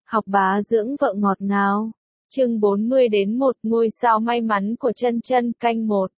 Học bá dưỡng vợ ngọt ngào. Chương 40 đến 1 ngôi sao may mắn của Chân Chân canh 1.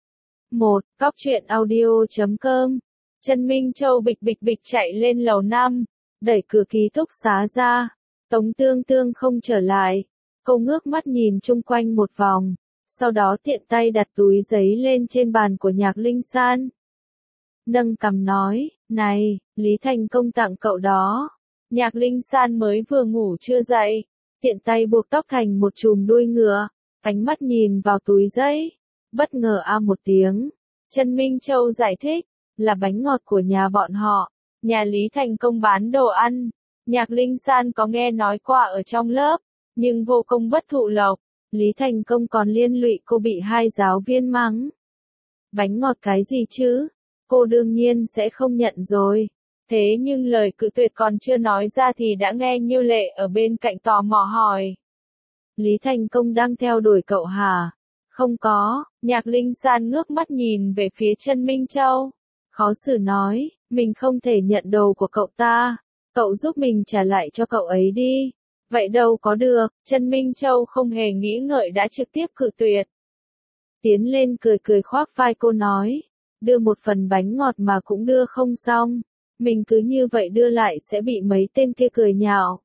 1. Cóc truyện audio.com. Trần Minh Châu bịch bịch bịch chạy lên lầu 5, đẩy cửa ký túc xá ra. Tống Tương Tương không trở lại. Cô ngước mắt nhìn chung quanh một vòng, sau đó tiện tay đặt túi giấy lên trên bàn của Nhạc Linh San. Nâng cằm nói, này, Lý Thành Công tặng cậu đó. Nhạc Linh San mới vừa ngủ chưa dậy, tiện tay buộc tóc thành một chùm đuôi ngựa, ánh mắt nhìn vào túi giấy, bất ngờ một tiếng. Trần Minh Châu giải thích, là bánh ngọt của nhà bọn họ, nhà Lý Thành Công bán đồ ăn. Nhạc Linh San có nghe nói qua ở trong lớp, nhưng vô công bất thụ lộc, Lý Thành Công còn liên lụy cô bị hai giáo viên mắng. Bánh ngọt cái gì chứ? Cô đương nhiên sẽ không nhận rồi. Thế nhưng lời cự tuyệt còn chưa nói ra thì đã nghe Nhiêu Lệ ở bên cạnh tò mò hỏi. Lý Thành Công đang theo đuổi cậu hả? Không có. Nhạc Linh San ngước mắt nhìn về phía Trần Minh Châu. Khó xử nói, mình không thể nhận đồ của cậu ta. Cậu giúp mình trả lại cho cậu ấy đi. Vậy đâu có được. Trần Minh Châu không hề nghĩ ngợi đã trực tiếp cự tuyệt. Tiến lên cười cười khoác vai cô nói. Đưa một phần bánh ngọt mà cũng đưa không xong. Mình cứ như vậy đưa lại sẽ bị mấy tên kia cười nhạo.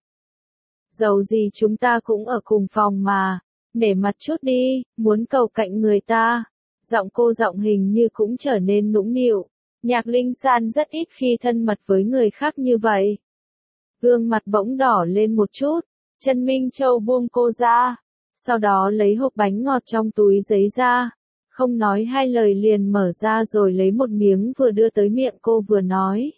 Dầu gì chúng ta cũng ở cùng phòng mà. Nể mặt chút đi, muốn cầu cạnh người ta. Giọng cô giọng hình như cũng trở nên nũng nịu. Nhạc Linh San rất ít khi thân mật với người khác như vậy. Gương mặt bỗng đỏ lên một chút. Trần Minh Châu buông cô ra. Sau đó lấy hộp bánh ngọt trong túi giấy ra. Không nói hai lời liền mở ra rồi lấy một miếng vừa đưa tới miệng cô vừa nói.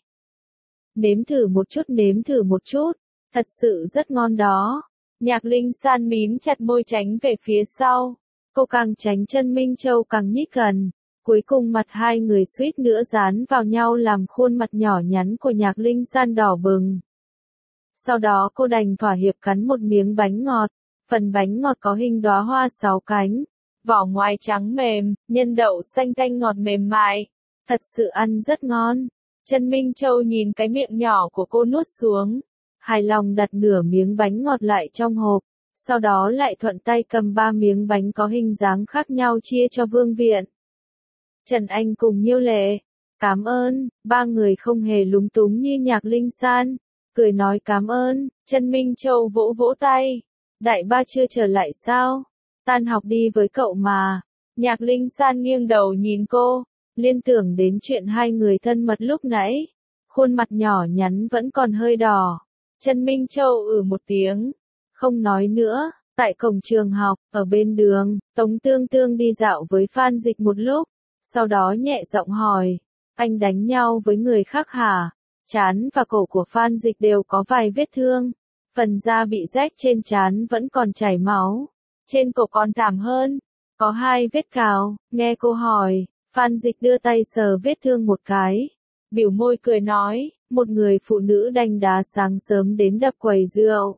Nếm thử một chút, thật sự rất ngon đó. Nhạc Linh San mím chặt môi tránh về phía sau. Cô càng tránh Trần Minh Châu càng nhích gần. Cuối cùng mặt hai người suýt nữa dán vào nhau làm khuôn mặt nhỏ nhắn của Nhạc Linh San đỏ bừng. Sau đó cô đành thỏa hiệp cắn một miếng bánh ngọt. Phần bánh ngọt có hình đóa hoa 6 cánh. Vỏ ngoài trắng mềm, nhân đậu xanh tanh ngọt mềm mại. Thật sự ăn rất ngon. Trần Minh Châu nhìn cái miệng nhỏ của cô nuốt xuống. Hài lòng đặt nửa miếng bánh ngọt lại trong hộp. Sau đó lại thuận tay cầm 3 miếng bánh có hình dáng khác nhau chia cho Vương Viện. Trần Anh cùng Nhiêu Lệ. Cảm ơn. Ba người không hề lúng túng như Nhạc Linh San. Cười nói cảm ơn. Trần Minh Châu vỗ vỗ tay. Đại ba chưa trở lại sao? Tan học đi với cậu mà. Nhạc Linh San nghiêng đầu nhìn cô, liên tưởng đến chuyện hai người thân mật lúc nãy. Khuôn mặt nhỏ nhắn vẫn còn hơi đỏ. Trần Minh Châu một tiếng. Không nói nữa. Tại cổng trường học, ở bên đường, Tống Tương Tương đi dạo với Phan Dịch một lúc. Sau đó nhẹ giọng hỏi. Anh đánh nhau với người khác hả? Trán và cổ của Phan Dịch đều có vài vết thương. Phần da bị rách trên trán vẫn còn chảy máu. Trên cổ còn thảm hơn. Có 2 vết cào. Nghe cô hỏi, Phan Dịch đưa tay sờ vết thương một cái. Biểu môi cười nói, một người phụ nữ đanh đá sáng sớm đến đập quầy rượu.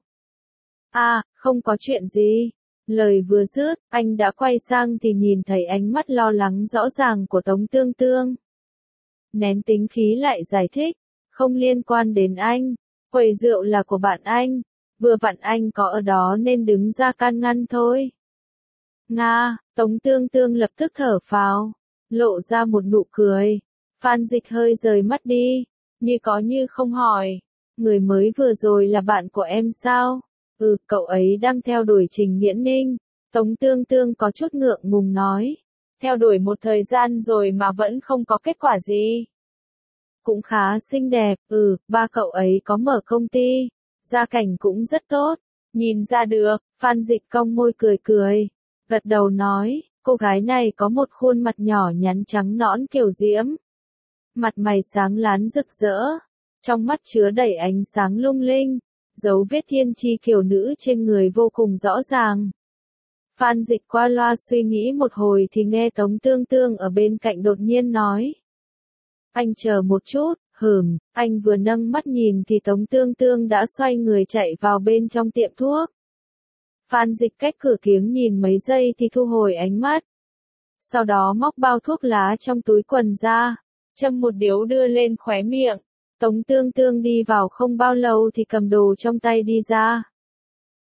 Không có chuyện gì. Lời vừa dứt, anh đã quay sang thì nhìn thấy ánh mắt lo lắng rõ ràng của Tống Tương Tương. Nén tính khí lại giải thích, không liên quan đến anh. Quầy rượu là của bạn anh. Vừa vặn anh có ở đó nên đứng ra can ngăn thôi. Nga, Tống Tương Tương lập tức thở phào, lộ ra một nụ cười. Phan Dịch hơi rời mắt đi, như có như không hỏi. Người mới vừa rồi là bạn của em sao? Cậu ấy đang theo đuổi Trình Nghiễn Ninh. Tống Tương Tương có chút ngượng ngùng nói. Theo đuổi một thời gian rồi mà vẫn không có kết quả gì. Cũng khá xinh đẹp, ba cậu ấy có mở công ty. Gia cảnh cũng rất tốt. Nhìn ra được, Phan Dịch cong môi cười cười. Gật đầu nói, cô gái này có một khuôn mặt nhỏ nhắn trắng nõn kiểu diễm. Mặt mày sáng láng rực rỡ. Trong mắt chứa đầy ánh sáng lung linh. Dấu vết thiên chi kiều nữ trên người vô cùng rõ ràng. Phan Dịch qua loa suy nghĩ một hồi thì nghe Tống Tương Tương ở bên cạnh đột nhiên nói. Anh chờ một chút. Anh vừa nâng mắt nhìn thì Tống Tương Tương đã xoay người chạy vào bên trong tiệm thuốc. Phan Dịch cách cửa kiếng nhìn mấy giây thì thu hồi ánh mắt. Sau đó móc bao thuốc lá trong túi quần ra, châm một điếu đưa lên khóe miệng. Tống Tương Tương đi vào không bao lâu thì cầm đồ trong tay đi ra.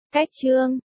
Cách chương